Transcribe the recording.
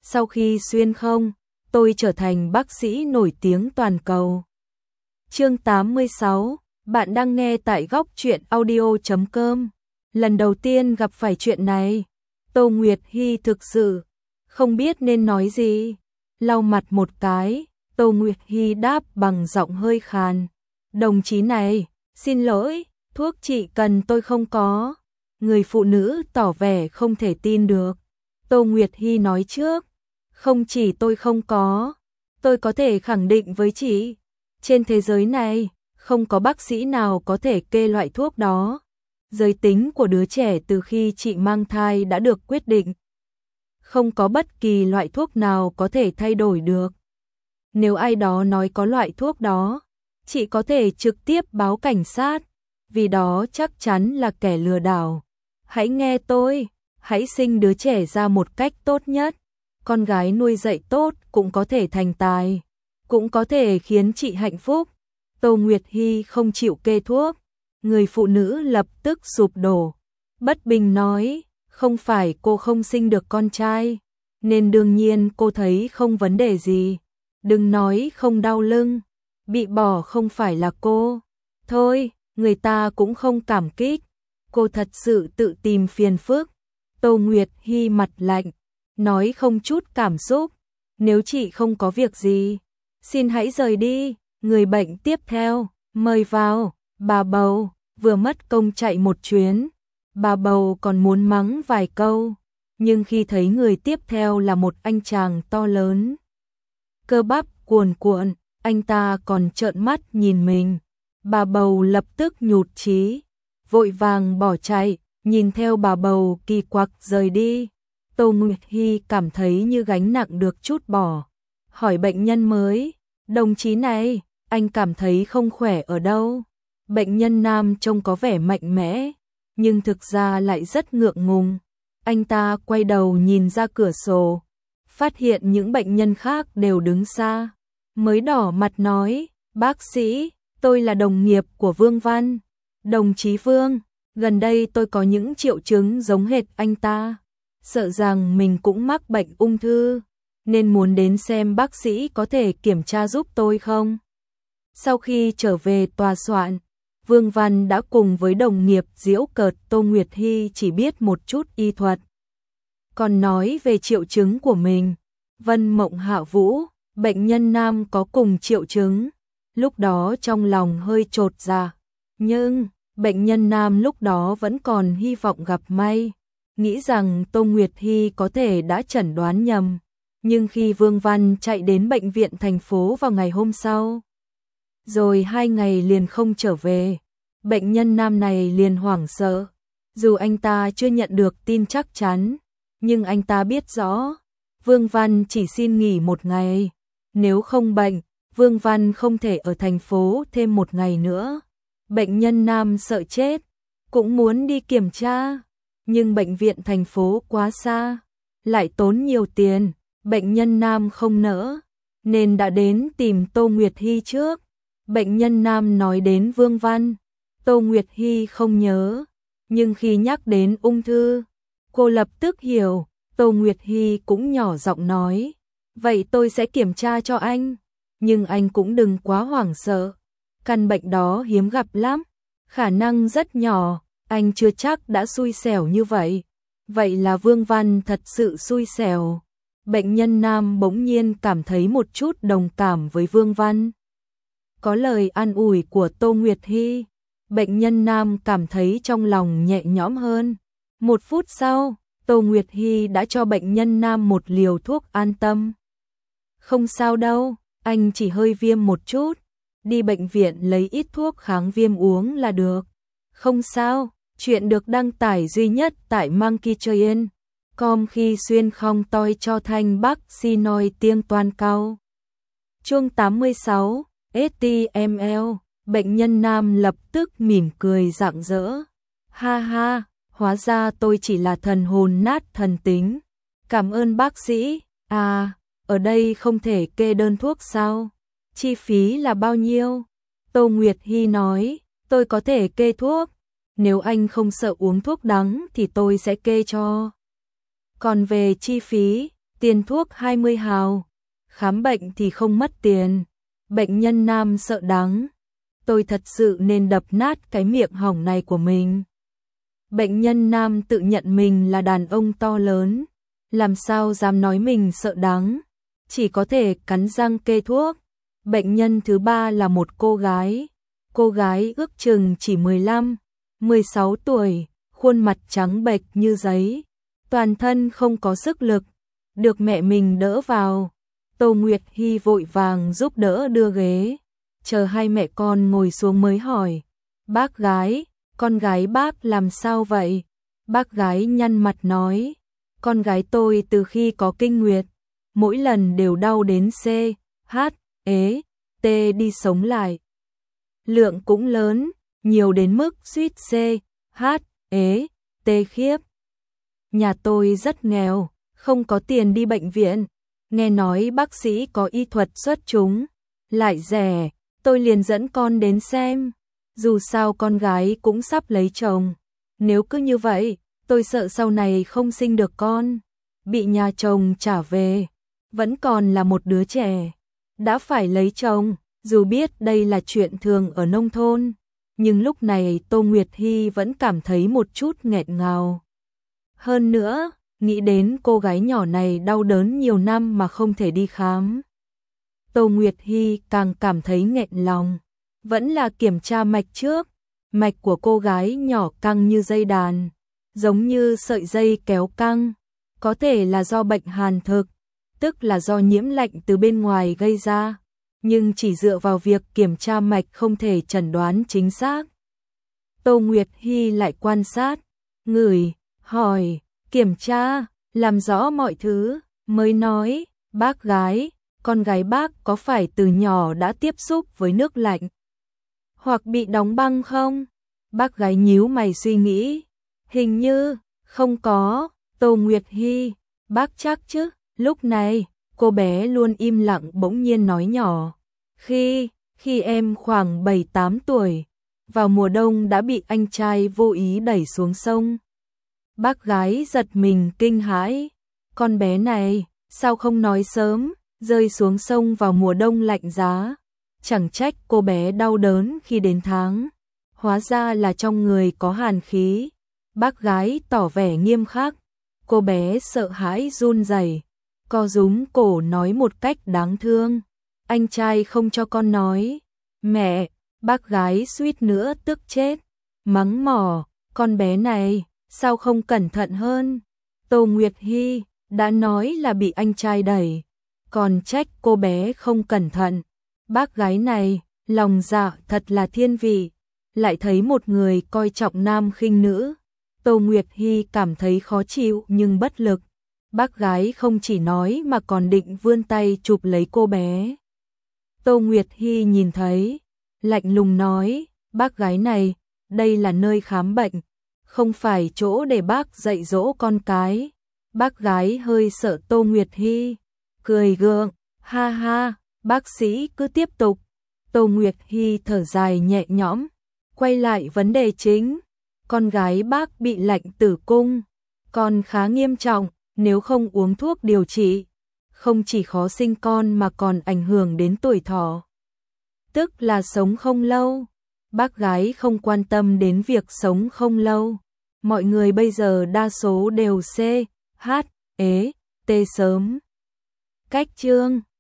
Sau khi xuyên không, tôi trở thành bác sĩ nổi tiếng toàn cầu. Chương 86, bạn đang nghe tại góc truyện audio.com. Lần đầu tiên gặp phải chuyện này, Tô Nguyệt Hy thực sự không biết nên nói gì. Lau mặt một cái, Tô Nguyệt Hy đáp bằng giọng hơi khàn. Đồng chí này, xin lỗi, thuốc trị cần tôi không có. Người phụ nữ tỏ vẻ không thể tin được. Tô Nguyệt Hy nói trước, không chỉ tôi không có, tôi có thể khẳng định với chị, trên thế giới này, không có bác sĩ nào có thể kê loại thuốc đó. Giới tính của đứa trẻ từ khi chị mang thai đã được quyết định. Không có bất kỳ loại thuốc nào có thể thay đổi được. Nếu ai đó nói có loại thuốc đó, chị có thể trực tiếp báo cảnh sát, vì đó chắc chắn là kẻ lừa đảo. Hãy nghe tôi, hãy sinh đứa trẻ ra một cách tốt nhất. Con gái nuôi dạy tốt cũng có thể thành tài, cũng có thể khiến chị hạnh phúc. Tô Nguyệt Hy không chịu kê thuốc. Người phụ nữ lập tức sụp đổ. Bất bình nói, không phải cô không sinh được con trai, nên đương nhiên cô thấy không vấn đề gì. Đừng nói không đau lưng, bị bỏ không phải là cô. Thôi, người ta cũng không cảm kích. Cô thật sự tự tìm phiền phức. Tô Nguyệt Hy mặt lạnh, nói không chút cảm xúc. Nếu chị không có việc gì, xin hãy rời đi. Người bệnh tiếp theo, mời vào. Bà bầu vừa mất công chạy một chuyến. Bà bầu còn muốn mắng vài câu, nhưng khi thấy người tiếp theo là một anh chàng to lớn, cơ bắp cuồn cuộn, anh ta còn trợn mắt nhìn mình. Bà bầu lập tức nhụt chí, vội vàng bỏ chạy, nhìn theo bà bầu kỳ quặc rời đi. Tô Nguyệt Hy cảm thấy như gánh nặng được trút bỏ. Hỏi bệnh nhân mới, đồng chí này, anh cảm thấy không khỏe ở đâu? Bệnh nhân nam trông có vẻ mạnh mẽ, nhưng thực ra lại rất ngượng ngùng. Anh ta quay đầu nhìn ra cửa sổ, phát hiện những bệnh nhân khác đều đứng xa. Mới đỏ mặt nói, bác sĩ, tôi là đồng nghiệp của Vương Văn. Đồng chí Vương, gần đây tôi có những triệu chứng giống hệt anh ta. Sợ rằng mình cũng mắc bệnh ung thư, nên muốn đến xem bác sĩ có thể kiểm tra giúp tôi không? Sau khi trở về tòa soạn, Vương Văn đã cùng với đồng nghiệp giễu cợt Tô Nguyệt Hy chỉ biết một chút y thuật. Còn nói về triệu chứng của mình, Vân Mộng Hạ Vũ, bệnh nhân nam có cùng triệu chứng. Lúc đó trong lòng hơi chột dạ, nhưng bệnh nhân nam lúc đó vẫn còn hy vọng gặp may, nghĩ rằng Tô Nguyệt Hy có thể đã chẩn đoán nhầm. Nhưng khi Vương Văn chạy đến bệnh viện thành phố vào ngày hôm sau, rồi 2 ngày liền không trở về, bệnh nhân nam này liền hoảng sợ. Dù anh ta chưa nhận được tin chắc chắn, nhưng anh ta biết rõ, Vương Văn chỉ xin nghỉ 1 ngày. Nếu không bệnh, Vương Văn không thể ở thành phố thêm 1 ngày nữa. Bệnh nhân nam sợ chết, cũng muốn đi kiểm tra, nhưng bệnh viện thành phố quá xa, lại tốn nhiều tiền, bệnh nhân nam không nỡ, nên đã đến tìm Tô Nguyệt Hy trước. Bệnh nhân nam nói đến Vương Văn, Tô Nguyệt Hy không nhớ, nhưng khi nhắc đến ung thư, cô lập tức hiểu. Tô Nguyệt Hy cũng nhỏ giọng nói, vậy tôi sẽ kiểm tra cho anh, nhưng anh cũng đừng quá hoảng sợ, căn bệnh đó hiếm gặp lắm, khả năng rất nhỏ, anh chưa chắc đã xui xẻo như vậy. Vậy là Vương Văn thật sự xui xẻo. Bệnh nhân nam bỗng nhiên cảm thấy một chút đồng cảm với Vương Văn. Có lời an ủi của Tô Nguyệt Hy, bệnh nhân nam cảm thấy trong lòng nhẹ nhõm hơn. 1 phút sau, Tô Nguyệt Hy đã cho bệnh nhân nam một liều thuốc an tâm. Không sao đâu, anh chỉ hơi viêm một chút, đi bệnh viện lấy ít thuốc kháng viêm uống là được. Không sao, chuyện được đăng tải duy nhất tại monkeytrain.com khi xuyên không toi cho thanh bác si nói tiếng toàn cao. Chương 86, HTML, bệnh nhân nam lập tức mỉm cười rạng rỡ. Ha ha, hóa ra tôi chỉ là thần hồn nát thần tính. Cảm ơn bác sĩ. À, ở đây không thể kê đơn thuốc sao? Chi phí là bao nhiêu? Tô Nguyệt Hy nói, tôi có thể kê thuốc. Nếu anh không sợ uống thuốc đắng thì tôi sẽ kê cho. Còn về chi phí, tiền thuốc 20 hào, khám bệnh thì không mất tiền. Bệnh nhân nam sợ đắng, tôi thật sự nên đập nát cái miệng hỏng này của mình. Bệnh nhân nam tự nhận mình là đàn ông to lớn, làm sao dám nói mình sợ đắng, chỉ có thể cắn răng kê thuốc. Bệnh nhân thứ ba là một cô gái ước chừng chỉ 15, 16 tuổi, khuôn mặt trắng bệch như giấy, toàn thân không có sức lực, được mẹ mình đỡ vào. Tô Nguyệt Hy vội vàng giúp đỡ đưa ghế, chờ hai mẹ con ngồi xuống mới hỏi, bác gái, con gái bác làm sao vậy? Bác gái nhăn mặt nói, con gái tôi từ khi có kinh nguyệt, mỗi lần đều đau đến C, H, ế, T đi sống lại. Lượng cũng lớn, nhiều đến mức suýt C, H, ế, T khiếp. Nhà tôi rất nghèo, không có tiền đi bệnh viện, nghe nói bác sĩ có y thuật xuất chúng, lại rẻ, tôi liền dẫn con đến xem. Dù sao con gái cũng sắp lấy chồng, nếu cứ như vậy, tôi sợ sau này không sinh được con, bị nhà chồng trả về, vẫn còn là một đứa trẻ, đã phải lấy chồng. Dù biết đây là chuyện thường ở nông thôn, nhưng lúc này Tô Nguyệt Hy vẫn cảm thấy một chút nghẹn ngào. Hơn nữa, nghĩ đến cô gái nhỏ này đau đớn nhiều năm mà không thể đi khám. Tô Nguyệt Hy càng cảm thấy nghẹn lòng. Vẫn là kiểm tra mạch trước, mạch của cô gái nhỏ căng như dây đàn, giống như sợi dây kéo căng, có thể là do bệnh hàn thực, tức là do nhiễm lạnh từ bên ngoài gây ra, nhưng chỉ dựa vào việc kiểm tra mạch không thể chẩn đoán chính xác. Tô Nguyệt Hy lại quan sát, ngửi, hỏi, kiểm tra, làm rõ mọi thứ, mới nói, bác gái, con gái bác có phải từ nhỏ đã tiếp xúc với nước lạnh, hoặc bị đóng băng không? Bác gái nhíu mày suy nghĩ, hình như, không có. Tô Nguyệt Hy, bác chắc chứ? Lúc này, cô bé luôn im lặng bỗng nhiên nói nhỏ, khi em khoảng 7-8 tuổi, vào mùa đông đã bị anh trai vô ý đẩy xuống sông. Bác gái giật mình kinh hãi, con bé này, sao không nói sớm, rơi xuống sông vào mùa đông lạnh giá. Chẳng trách cô bé đau đớn khi đến tháng, hóa ra là trong người có hàn khí. Bác gái tỏ vẻ nghiêm khắc, cô bé sợ hãi run rẩy, co rúm cổ nói một cách đáng thương, anh trai không cho con nói. Mẹ, bác gái suýt nữa tức chết, mắng mỏ, con bé này, sao không cẩn thận hơn? Tô Nguyệt Hy đã nói là bị anh trai đẩy, còn trách cô bé không cẩn thận. Bác gái này, lòng dạ thật là thiên vị, lại thấy một người coi trọng nam khinh nữ. Tô Nguyệt Hy cảm thấy khó chịu nhưng bất lực. Bác gái không chỉ nói mà còn định vươn tay chụp lấy cô bé. Tô Nguyệt Hy nhìn thấy, lạnh lùng nói, bác gái này, đây là nơi khám bệnh, không phải chỗ để bác dạy dỗ con cái. Bác gái hơi sợ Tô Nguyệt Hy, cười gượng, ha ha. Bác sĩ cứ tiếp tục. Tô Nguyệt Hy thở dài nhẹ nhõm, quay lại vấn đề chính. Con gái bác bị lạnh tử cung, còn khá nghiêm trọng, nếu không uống thuốc điều trị, không chỉ khó sinh con mà còn ảnh hưởng đến tuổi thọ, tức là sống không lâu. Bác gái không quan tâm đến việc sống không lâu. Mọi người bây giờ đa số đều C, H, ế, T sớm. Cách chương